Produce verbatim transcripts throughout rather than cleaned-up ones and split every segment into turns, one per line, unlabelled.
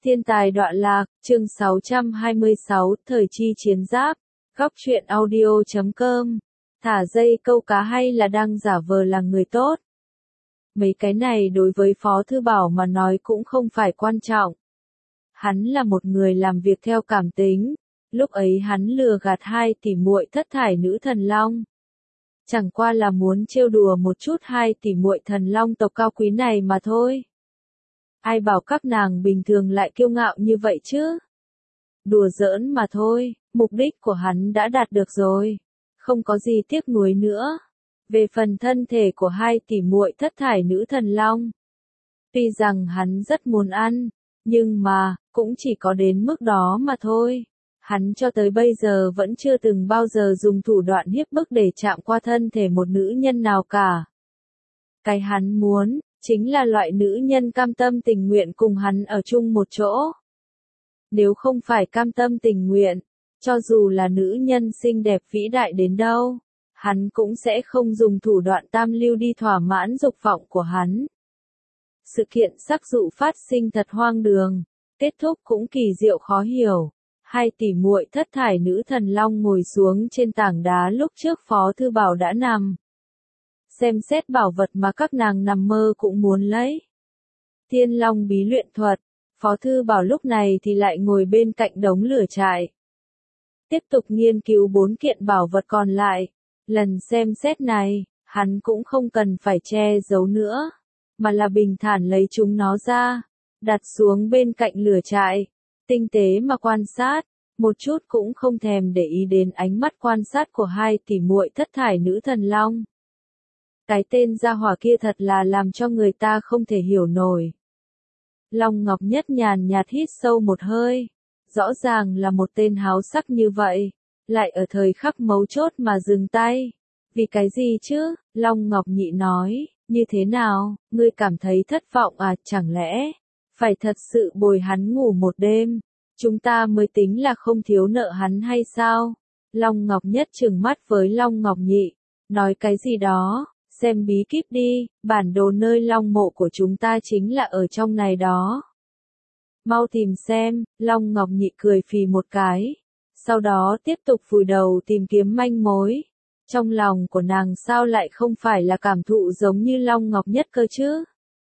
Thiên tài đọa lạc, chương sáu trăm hai mươi sáu, thời chi chiến giáp, góc truyện audio chấm com, thả dây câu cá hay là đang giả vờ là người tốt. Mấy cái này đối với Phó Thư Bảo mà nói cũng không phải quan trọng. Hắn là một người làm việc theo cảm tính, lúc ấy hắn lừa gạt hai tỷ muội thất thải nữ thần long. Chẳng qua là muốn trêu đùa một chút hai tỷ muội thần long tộc cao quý này mà thôi. Ai bảo các nàng bình thường lại kiêu ngạo như vậy chứ? Đùa giỡn mà thôi, mục đích của hắn đã đạt được rồi. Không có gì tiếc nuối nữa. Về phần thân thể của hai tỷ muội thất thải nữ thần long. Tuy rằng hắn rất muốn ăn, nhưng mà, cũng chỉ có đến mức đó mà thôi. Hắn cho tới bây giờ vẫn chưa từng bao giờ dùng thủ đoạn hiếp bức để chạm qua thân thể một nữ nhân nào cả. Cái hắn muốn, chính là loại nữ nhân cam tâm tình nguyện cùng hắn ở chung một chỗ. Nếu không phải cam tâm tình nguyện, cho dù là nữ nhân xinh đẹp vĩ đại đến đâu, hắn cũng sẽ không dùng thủ đoạn tam lưu đi thỏa mãn dục vọng của hắn. Sự kiện sắc dụ phát sinh thật hoang đường, kết thúc cũng kỳ diệu khó hiểu. Hai tỷ muội thất thải nữ thần long ngồi xuống trên tảng đá lúc trước Phó Thư Bảo đã nằm. Xem xét bảo vật mà các nàng nằm mơ cũng muốn lấy. Thiên Long bí luyện thuật, Phó Thư Bảo lúc này thì lại ngồi bên cạnh đống lửa trại. Tiếp tục nghiên cứu bốn kiện bảo vật còn lại. Lần xem xét này, hắn cũng không cần phải che giấu nữa, mà là bình thản lấy chúng nó ra, đặt xuống bên cạnh lửa trại, tinh tế mà quan sát, một chút cũng không thèm để ý đến ánh mắt quan sát của hai tỷ muội thất thải nữ thần long. Cái tên gia hỏa kia thật là làm cho người ta không thể hiểu nổi. Long Ngọc Nhất nhàn nhạt hít sâu một hơi, rõ ràng là một tên háo sắc như vậy, lại ở thời khắc mấu chốt mà dừng tay. Vì cái gì chứ? Long Ngọc Nhị nói, như thế nào, ngươi cảm thấy thất vọng à, chẳng lẽ phải thật sự bồi hắn ngủ một đêm, chúng ta mới tính là không thiếu nợ hắn hay sao? Long Ngọc Nhất trừng mắt với Long Ngọc Nhị, nói cái gì đó, xem bí kíp đi, bản đồ nơi long mộ của chúng ta chính là ở trong này đó. Mau tìm xem, Long Ngọc Nhị cười phì một cái, sau đó tiếp tục vùi đầu tìm kiếm manh mối. Trong lòng của nàng sao lại không phải là cảm thụ giống như Long Ngọc Nhất cơ chứ?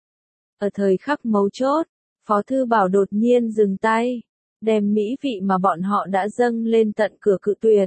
Ở thời khắc mấu chốt, Phó Thư Bảo đột nhiên dừng tay, đem mỹ vị mà bọn họ đã dâng lên tận cửa cự tuyệt.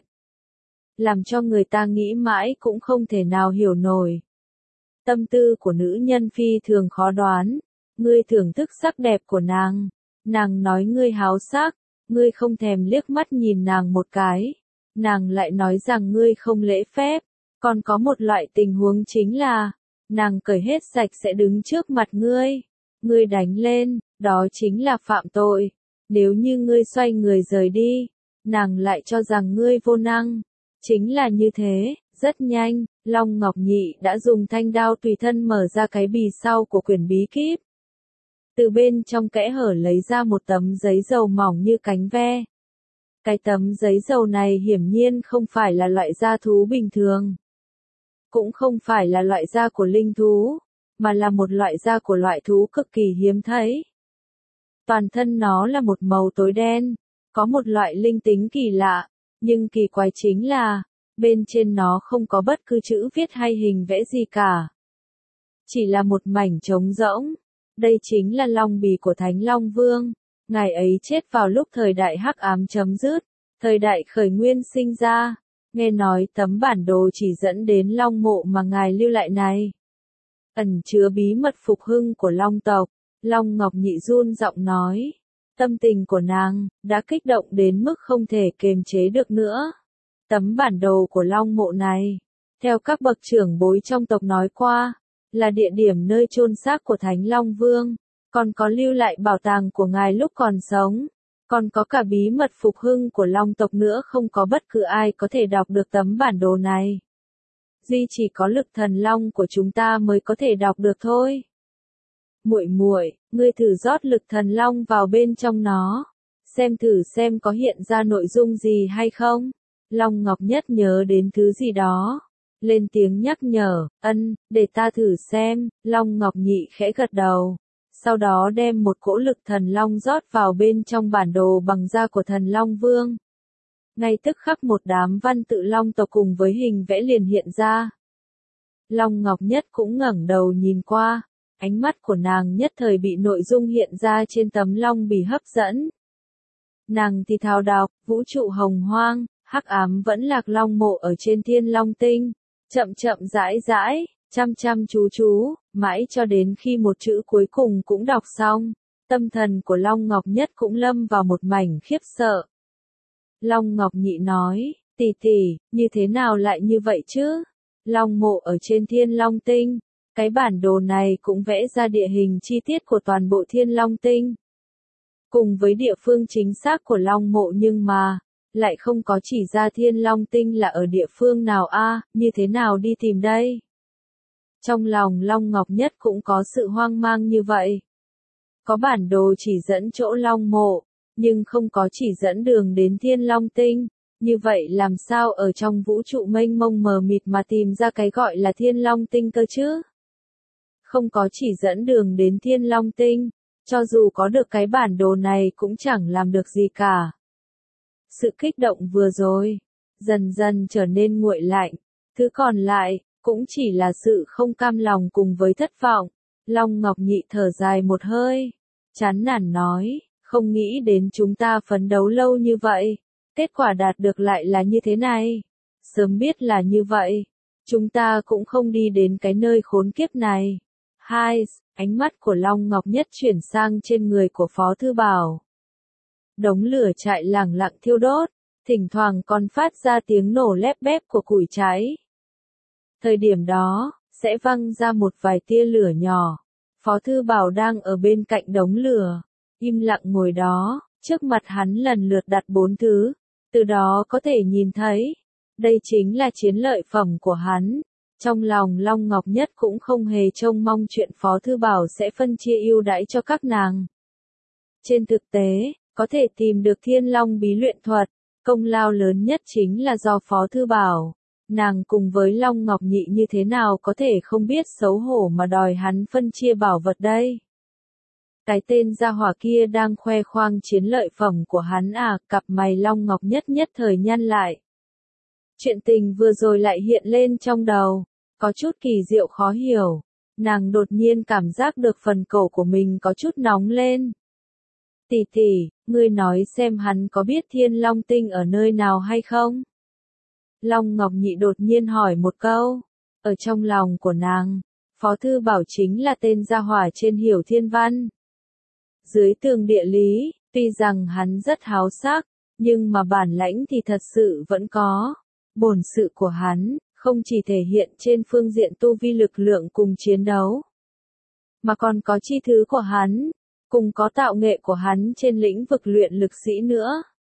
Làm cho người ta nghĩ mãi cũng không thể nào hiểu nổi. Tâm tư của nữ nhân phi thường khó đoán, ngươi thưởng thức sắc đẹp của nàng, nàng nói ngươi háo sắc, ngươi không thèm liếc mắt nhìn nàng một cái, nàng lại nói rằng ngươi không lễ phép, còn có một loại tình huống chính là, nàng cởi hết sạch sẽ đứng trước mặt ngươi, ngươi đánh lên, đó chính là phạm tội, nếu như ngươi xoay người rời đi, nàng lại cho rằng ngươi vô năng, chính là như thế. Rất nhanh, Long Ngọc Nhị đã dùng thanh đao tùy thân mở ra cái bì sau của quyển bí kíp. Từ bên trong kẽ hở lấy ra một tấm giấy dầu mỏng như cánh ve. Cái tấm giấy dầu này hiển nhiên không phải là loại da thú bình thường. Cũng không phải là loại da của linh thú, mà là một loại da của loại thú cực kỳ hiếm thấy. Toàn thân nó là một màu tối đen, có một loại linh tính kỳ lạ, nhưng kỳ quái chính là, bên trên nó không có bất cứ chữ viết hay hình vẽ gì cả. Chỉ là một mảnh trống rỗng. Đây chính là long bì của Thánh Long Vương. Ngài ấy chết vào lúc thời đại hắc ám chấm dứt, thời đại khởi nguyên sinh ra. Nghe nói tấm bản đồ chỉ dẫn đến long mộ mà ngài lưu lại này ẩn chứa bí mật phục hưng của long tộc. Long Ngọc Nhị run giọng nói. Tâm tình của nàng đã kích động đến mức không thể kềm chế được nữa. Tấm bản đồ của long mộ này, theo các bậc trưởng bối trong tộc nói qua, là địa điểm nơi chôn xác của Thánh Long Vương, còn có lưu lại bảo tàng của ngài lúc còn sống, còn có cả bí mật phục hưng của long tộc nữa, không có bất cứ ai có thể đọc được tấm bản đồ này. Duy chỉ có lực thần long của chúng ta mới có thể đọc được thôi. Muội muội, ngươi thử rót lực thần long vào bên trong nó, xem thử xem có hiện ra nội dung gì hay không. Long Ngọc Nhất nhớ đến thứ gì đó, lên tiếng nhắc nhở, ân, để ta thử xem. Long Ngọc Nhị khẽ gật đầu, sau đó đem một cỗ lực thần long rót vào bên trong bản đồ bằng da của thần Long Vương. Ngay tức khắc một đám văn tự long tộc cùng với hình vẽ liền hiện ra. Long Ngọc Nhất cũng ngẩng đầu nhìn qua, ánh mắt của nàng nhất thời bị nội dung hiện ra trên tấm long bì hấp dẫn. Nàng thì thào đọc, vũ trụ hồng hoang, hắc ám vẫn lạc long mộ ở trên thiên long tinh, chậm chậm rãi rãi, chăm chăm chú chú, mãi cho đến khi một chữ cuối cùng cũng đọc xong, tâm thần của Long Ngọc Nhất cũng lâm vào một mảnh khiếp sợ. Long Ngọc Nhị nói, tỷ tỷ, như thế nào lại như vậy chứ? Long mộ ở trên thiên long tinh, cái bản đồ này cũng vẽ ra địa hình chi tiết của toàn bộ thiên long tinh. Cùng với địa phương chính xác của long mộ nhưng mà, lại không có chỉ ra thiên long tinh là ở địa phương nào a, như thế nào đi tìm đây? Trong lòng Long Ngọc Nhất cũng có sự hoang mang như vậy. Có bản đồ chỉ dẫn chỗ long mộ, nhưng không có chỉ dẫn đường đến thiên long tinh. Như vậy làm sao ở trong vũ trụ mênh mông mờ mịt mà tìm ra cái gọi là thiên long tinh cơ chứ? Không có chỉ dẫn đường đến thiên long tinh, cho dù có được cái bản đồ này cũng chẳng làm được gì cả. Sự kích động vừa rồi, dần dần trở nên nguội lạnh, thứ còn lại, cũng chỉ là sự không cam lòng cùng với thất vọng. Long Ngọc Nhị thở dài một hơi, chán nản nói, không nghĩ đến chúng ta phấn đấu lâu như vậy, kết quả đạt được lại là như thế này. Sớm biết là như vậy, chúng ta cũng không đi đến cái nơi khốn kiếp này. Hai, ánh mắt của Long Ngọc Nhất chuyển sang trên người của Phó Thư Bảo. Đống lửa trại lẳng lặng thiêu đốt, thỉnh thoảng còn phát ra tiếng nổ lép bép của củi cháy. Thời điểm đó, sẽ văng ra một vài tia lửa nhỏ. Phó Thư Bảo đang ở bên cạnh đống lửa, im lặng ngồi đó, trước mặt hắn lần lượt đặt bốn thứ, từ đó có thể nhìn thấy, đây chính là chiến lợi phẩm của hắn. Trong lòng Long Ngọc Nhất cũng không hề trông mong chuyện Phó Thư Bảo sẽ phân chia ưu đãi cho các nàng. Trên thực tế, có thể tìm được Thiên Long bí luyện thuật, công lao lớn nhất chính là do Phó Thư Bảo. Nàng cùng với Long Ngọc Nhị như thế nào có thể không biết xấu hổ mà đòi hắn phân chia bảo vật đây? Cái tên gia hỏa kia đang khoe khoang chiến lợi phẩm của hắn à, cặp mày Long Ngọc Nhất nhất thời nhăn lại. Chuyện tình vừa rồi lại hiện lên trong đầu, có chút kỳ diệu khó hiểu. Nàng đột nhiên cảm giác được phần cổ của mình có chút nóng lên. Tỷ tỷ, ngươi nói xem hắn có biết Thiên Long Tinh ở nơi nào hay không? Long Ngọc Nhị đột nhiên hỏi một câu. Ở trong lòng của nàng, Phó Thư Bảo chính là tên gia hỏa trên Hiểu Thiên Văn. Dưới tường địa lý, tuy rằng hắn rất háo sắc, nhưng mà bản lãnh thì thật sự vẫn có. Bổn sự của hắn, không chỉ thể hiện trên phương diện tu vi lực lượng cùng chiến đấu, mà còn có chi thứ của hắn, cùng có tạo nghệ của hắn trên lĩnh vực luyện lực sĩ nữa.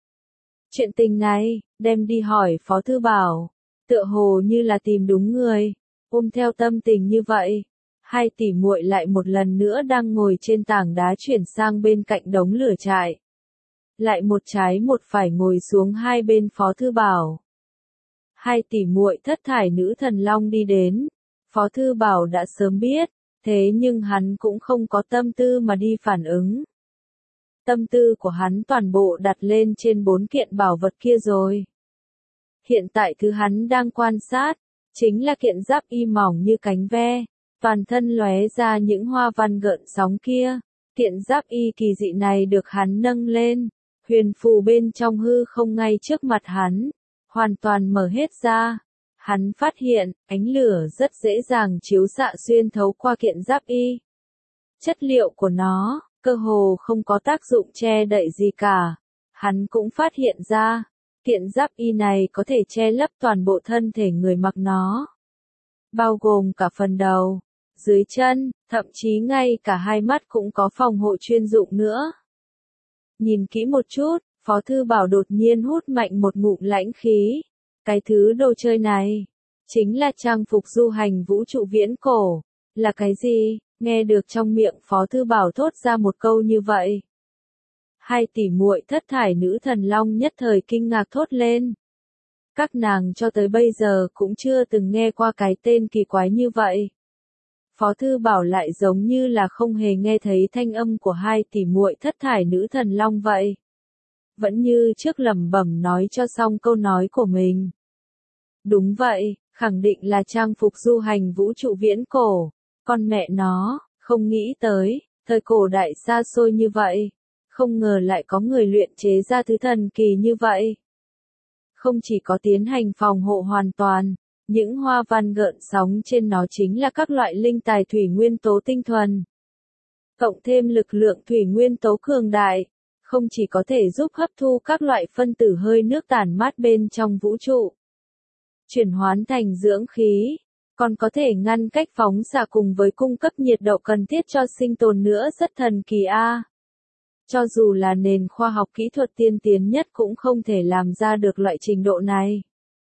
Chuyện tình này, đem đi hỏi Phó Thư Bảo, tựa hồ như là tìm đúng người. Ôm theo tâm tình như vậy, hai tỷ muội lại một lần nữa đang ngồi trên tảng đá chuyển sang bên cạnh đống lửa trại. Lại một trái một phải ngồi xuống hai bên Phó Thư Bảo. Hai tỷ muội thất thải nữ thần long đi đến, Phó Thư Bảo đã sớm biết, thế nhưng hắn cũng không có tâm tư mà đi phản ứng. Tâm tư của hắn toàn bộ đặt lên trên bốn kiện bảo vật kia rồi. Hiện tại thứ hắn đang quan sát, chính là kiện giáp y mỏng như cánh ve, toàn thân lóe ra những hoa văn gợn sóng kia. Kiện giáp y kỳ dị này được hắn nâng lên, huyền phù bên trong hư không ngay trước mặt hắn, hoàn toàn mở hết ra. Hắn phát hiện, ánh lửa rất dễ dàng chiếu xạ xuyên thấu qua kiện giáp y. Chất liệu của nó, cơ hồ không có tác dụng che đậy gì cả. Hắn cũng phát hiện ra, kiện giáp y này có thể che lấp toàn bộ thân thể người mặc nó. Bao gồm cả phần đầu, dưới chân, thậm chí ngay cả hai mắt cũng có phòng hộ chuyên dụng nữa. Nhìn kỹ một chút, Phó Thư Bảo đột nhiên hút mạnh một ngụm lãnh khí. Cái thứ đồ chơi này, chính là trang phục du hành vũ trụ viễn cổ. Là cái gì? Nghe được trong miệng Phó Thư Bảo thốt ra một câu như vậy. Hai tỷ muội thất thải nữ thần long nhất thời kinh ngạc thốt lên. Các nàng cho tới bây giờ cũng chưa từng nghe qua cái tên kỳ quái như vậy. Phó Thư Bảo lại giống như là không hề nghe thấy thanh âm của hai tỷ muội thất thải nữ thần long vậy. Vẫn như trước lẩm bẩm nói cho xong câu nói của mình. Đúng vậy, khẳng định là trang phục du hành vũ trụ viễn cổ. Con mẹ nó, không nghĩ tới, thời cổ đại xa xôi như vậy. Không ngờ lại có người luyện chế ra thứ thần kỳ như vậy. Không chỉ có tiến hành phòng hộ hoàn toàn, những hoa văn gợn sóng trên nó chính là các loại linh tài thủy nguyên tố tinh thuần. Cộng thêm lực lượng thủy nguyên tố cường đại, không chỉ có thể giúp hấp thu các loại phân tử hơi nước tản mát bên trong vũ trụ, chuyển hóa thành dưỡng khí, còn có thể ngăn cách phóng xạ cùng với cung cấp nhiệt độ cần thiết cho sinh tồn nữa, rất thần kỳ a. Cho dù là nền khoa học kỹ thuật tiên tiến nhất cũng không thể làm ra được loại trình độ này.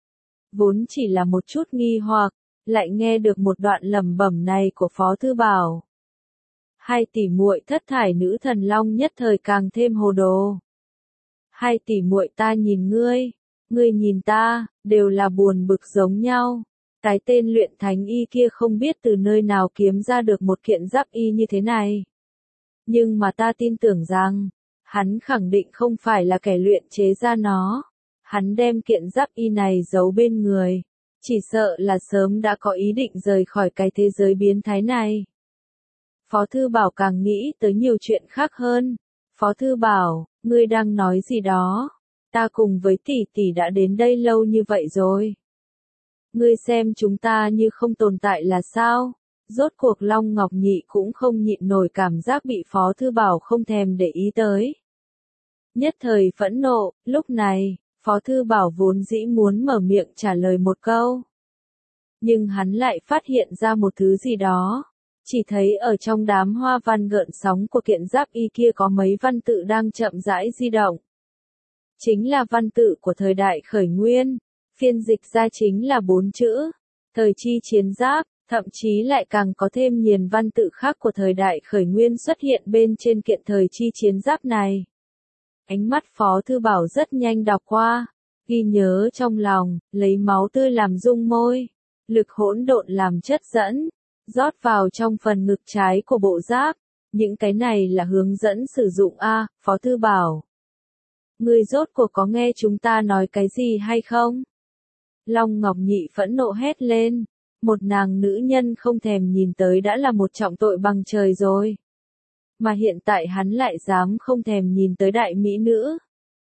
Vốn chỉ là một chút nghi hoặc, lại nghe được một đoạn lẩm bẩm này của Phó Thư Bảo. Hai tỷ muội thất thải nữ thần long nhất thời càng thêm hồ đồ. Hai tỷ muội ta nhìn ngươi, ngươi nhìn ta, đều là buồn bực giống nhau. Cái tên luyện thánh y kia không biết từ nơi nào kiếm ra được một kiện giáp y như thế này. Nhưng mà ta tin tưởng rằng, hắn khẳng định không phải là kẻ luyện chế ra nó. Hắn đem kiện giáp y này giấu bên người, chỉ sợ là sớm đã có ý định rời khỏi cái thế giới biến thái này. Phó Thư Bảo càng nghĩ tới nhiều chuyện khác hơn. Phó Thư Bảo, ngươi đang nói gì đó? Ta cùng với tỷ tỷ đã đến đây lâu như vậy rồi. Ngươi xem chúng ta như không tồn tại là sao? Rốt cuộc Long Ngọc Nhị cũng không nhịn nổi cảm giác bị Phó Thư Bảo không thèm để ý tới. Nhất thời phẫn nộ, lúc này, Phó Thư Bảo vốn dĩ muốn mở miệng trả lời một câu. Nhưng hắn lại phát hiện ra một thứ gì đó. Chỉ thấy ở trong đám hoa văn gợn sóng của kiện giáp y kia có mấy văn tự đang chậm rãi di động. Chính là văn tự của thời đại khởi nguyên, phiên dịch ra chính là bốn chữ, thời chi chiến giáp, thậm chí lại càng có thêm nhiều văn tự khác của thời đại khởi nguyên xuất hiện bên trên kiện thời chi chiến giáp này. Ánh mắt Phó Thư Bảo rất nhanh đọc qua, ghi nhớ trong lòng, lấy máu tươi làm dung môi, lực hỗn độn làm chất dẫn, rót vào trong phần ngực trái của bộ giáp. Những cái này là hướng dẫn sử dụng a, Phó Thư Bảo. Ngươi rốt cuộc có nghe chúng ta nói cái gì hay không? Long Ngọc Nhị phẫn nộ hét lên, một nàng nữ nhân không thèm nhìn tới đã là một trọng tội bằng trời rồi. Mà hiện tại hắn lại dám không thèm nhìn tới đại mỹ nữ.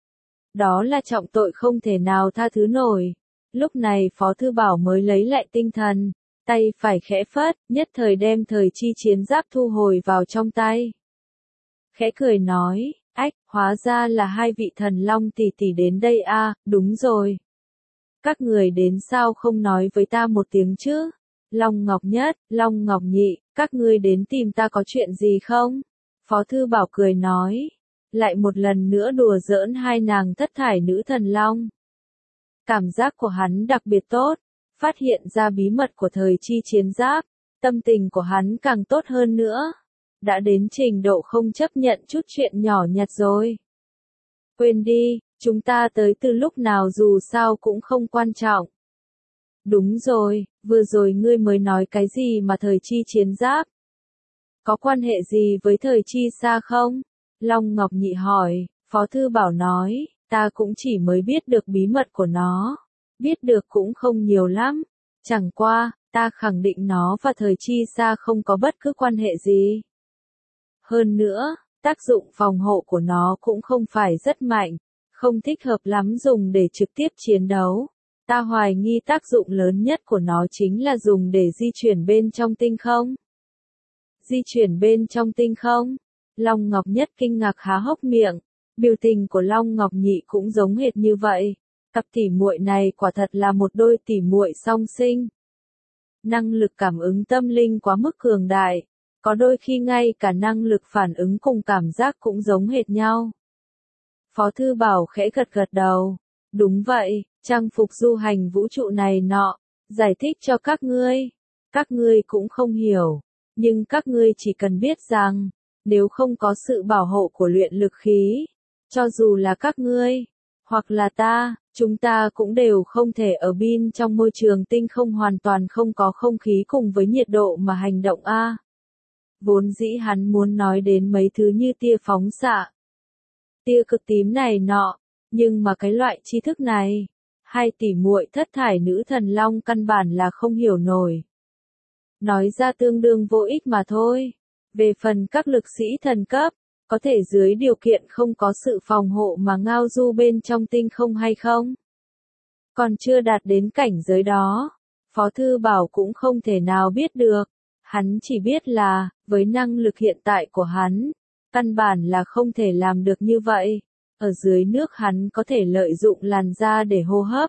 Đó là trọng tội không thể nào tha thứ nổi. Lúc này Phó Thư Bảo mới lấy lại tinh thần, tay phải khẽ phất, nhất thời đem thời chi chiến giáp thu hồi vào trong tay. Khẽ cười nói, ách, hóa ra là hai vị thần long tỷ tỷ đến đây a, đúng rồi. Các người đến sao không nói với ta một tiếng chứ? Long Ngọc Nhất, Long Ngọc Nhị, các ngươi đến tìm ta có chuyện gì không? Phó Thư Bảo cười nói, lại một lần nữa đùa giỡn hai nàng thất thải nữ thần long. Cảm giác của hắn đặc biệt tốt, phát hiện ra bí mật của thời chi chiến giáp, tâm tình của hắn càng tốt hơn nữa. Đã đến trình độ không chấp nhận chút chuyện nhỏ nhặt rồi. Quên đi, chúng ta tới từ lúc nào dù sao cũng không quan trọng. Đúng rồi, vừa rồi ngươi mới nói cái gì mà thời chi chiến giáp? Có quan hệ gì với thời chi xa không? Long Ngọc Nhị hỏi, Phó Thư Bảo nói, ta cũng chỉ mới biết được bí mật của nó. Biết được cũng không nhiều lắm. Chẳng qua, ta khẳng định nó và thời chi xa không có bất cứ quan hệ gì. Hơn nữa, tác dụng phòng hộ của nó cũng không phải rất mạnh, không thích hợp lắm dùng để trực tiếp chiến đấu. Ta hoài nghi tác dụng lớn nhất của nó chính là dùng để di chuyển bên trong tinh không. Di chuyển bên trong tinh không? Long Ngọc Nhất kinh ngạc há hốc miệng, biểu tình của Long Ngọc Nhị cũng giống hệt như vậy. Cặp tỷ muội này quả thật là một đôi tỷ muội song sinh. Năng lực cảm ứng tâm linh quá mức cường đại, có đôi khi ngay cả năng lực phản ứng cùng cảm giác cũng giống hệt nhau. Phó Thư Bảo khẽ gật gật đầu, đúng vậy, trang phục du hành vũ trụ này nọ, giải thích cho các ngươi, các ngươi cũng không hiểu, nhưng các ngươi chỉ cần biết rằng, nếu không có sự bảo hộ của luyện lực khí, cho dù là các ngươi, hoặc là ta, chúng ta cũng đều không thể ở bên trong môi trường tinh không hoàn toàn không có không khí cùng với nhiệt độ mà hành động a. Vốn dĩ hắn muốn nói đến mấy thứ như tia phóng xạ, tia cực tím này nọ, nhưng mà cái loại tri thức này, hai tỷ muội thất thải nữ thần long căn bản là không hiểu nổi. Nói ra tương đương vô ích mà thôi. Về phần các lực sĩ thần cấp, có thể dưới điều kiện không có sự phòng hộ mà ngao du bên trong tinh không hay không? Còn chưa đạt đến cảnh giới đó, Phó Thư Bảo cũng không thể nào biết được. Hắn chỉ biết là, với năng lực hiện tại của hắn, căn bản là không thể làm được như vậy. Ở dưới nước hắn có thể lợi dụng làn da để hô hấp.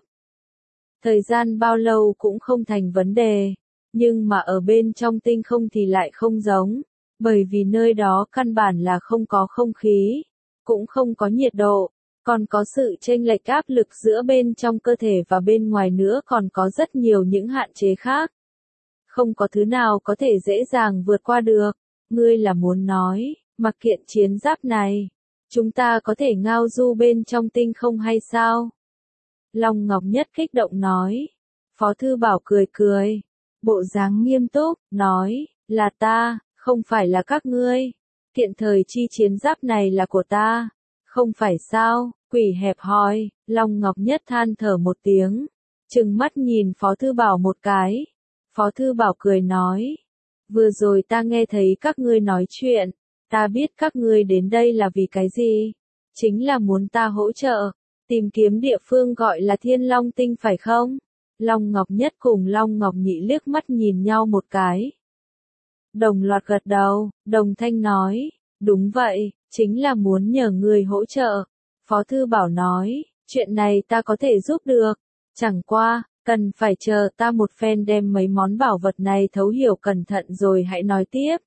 Thời gian bao lâu cũng không thành vấn đề, nhưng mà ở bên trong tinh không thì lại không giống, bởi vì nơi đó căn bản là không có không khí, cũng không có nhiệt độ, còn có sự chênh lệch áp lực giữa bên trong cơ thể và bên ngoài nữa, còn có rất nhiều những hạn chế khác. Không có thứ nào có thể dễ dàng vượt qua được. Ngươi là muốn nói, mặc kiện chiến giáp này, chúng ta có thể ngao du bên trong tinh không hay sao? Long Ngọc Nhất kích động nói. Phó Thư Bảo cười cười, bộ dáng nghiêm túc, nói, là ta, không phải là các ngươi. Kiện thời chi chiến giáp này là của ta, không phải sao? Quỷ hẹp hòi. Long Ngọc Nhất than thở một tiếng, trừng mắt nhìn Phó Thư Bảo một cái. Phó Thư Bảo cười nói, vừa rồi ta nghe thấy các ngươi nói chuyện, ta biết các ngươi đến đây là vì cái gì, chính là muốn ta hỗ trợ, tìm kiếm địa phương gọi là Thiên Long Tinh phải không? Long Ngọc Nhất cùng Long Ngọc Nhị liếc mắt nhìn nhau một cái. Đồng loạt gật đầu, đồng thanh nói, đúng vậy, chính là muốn nhờ người hỗ trợ. Phó Thư Bảo nói, chuyện này ta có thể giúp được, chẳng qua, cần phải chờ ta một phen đem mấy món bảo vật này thấu hiểu cẩn thận rồi hãy nói tiếp.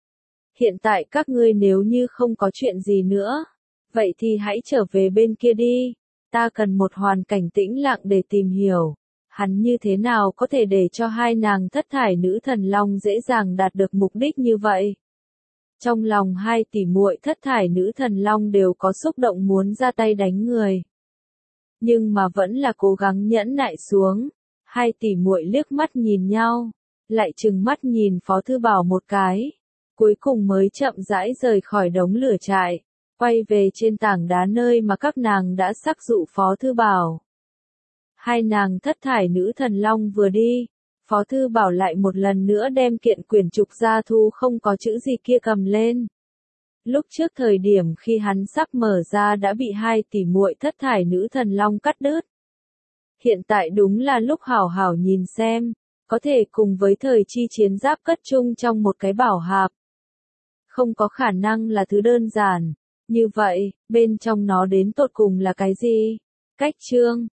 Hiện tại các ngươi nếu như không có chuyện gì nữa, vậy thì hãy trở về bên kia đi, ta cần một hoàn cảnh tĩnh lặng để tìm hiểu, hắn như thế nào có thể để cho hai nàng thất thải nữ thần long dễ dàng đạt được mục đích như vậy. Trong lòng hai tỷ muội thất thải nữ thần long đều có xúc động muốn ra tay đánh người. Nhưng mà vẫn là cố gắng nhẫn nại xuống. Hai tỷ muội liếc mắt nhìn nhau, lại trừng mắt nhìn Phó Thư Bảo một cái, cuối cùng mới chậm rãi rời khỏi đống lửa trại, quay về trên tảng đá nơi mà các nàng đã sắc dụ Phó Thư Bảo. Hai nàng thất thải nữ thần long vừa đi, Phó Thư Bảo lại một lần nữa đem kiện quyển trục gia thu không có chữ gì kia cầm lên. Lúc trước thời điểm khi hắn sắp mở ra đã bị hai tỷ muội thất thải nữ thần long cắt đứt. Hiện tại đúng là lúc hảo hảo nhìn xem, có thể cùng với thời chi chiến giáp cất chung trong một cái bảo hạp. Không có khả năng là thứ đơn giản. Như vậy, bên trong nó đến tột cùng là cái gì? Cách chương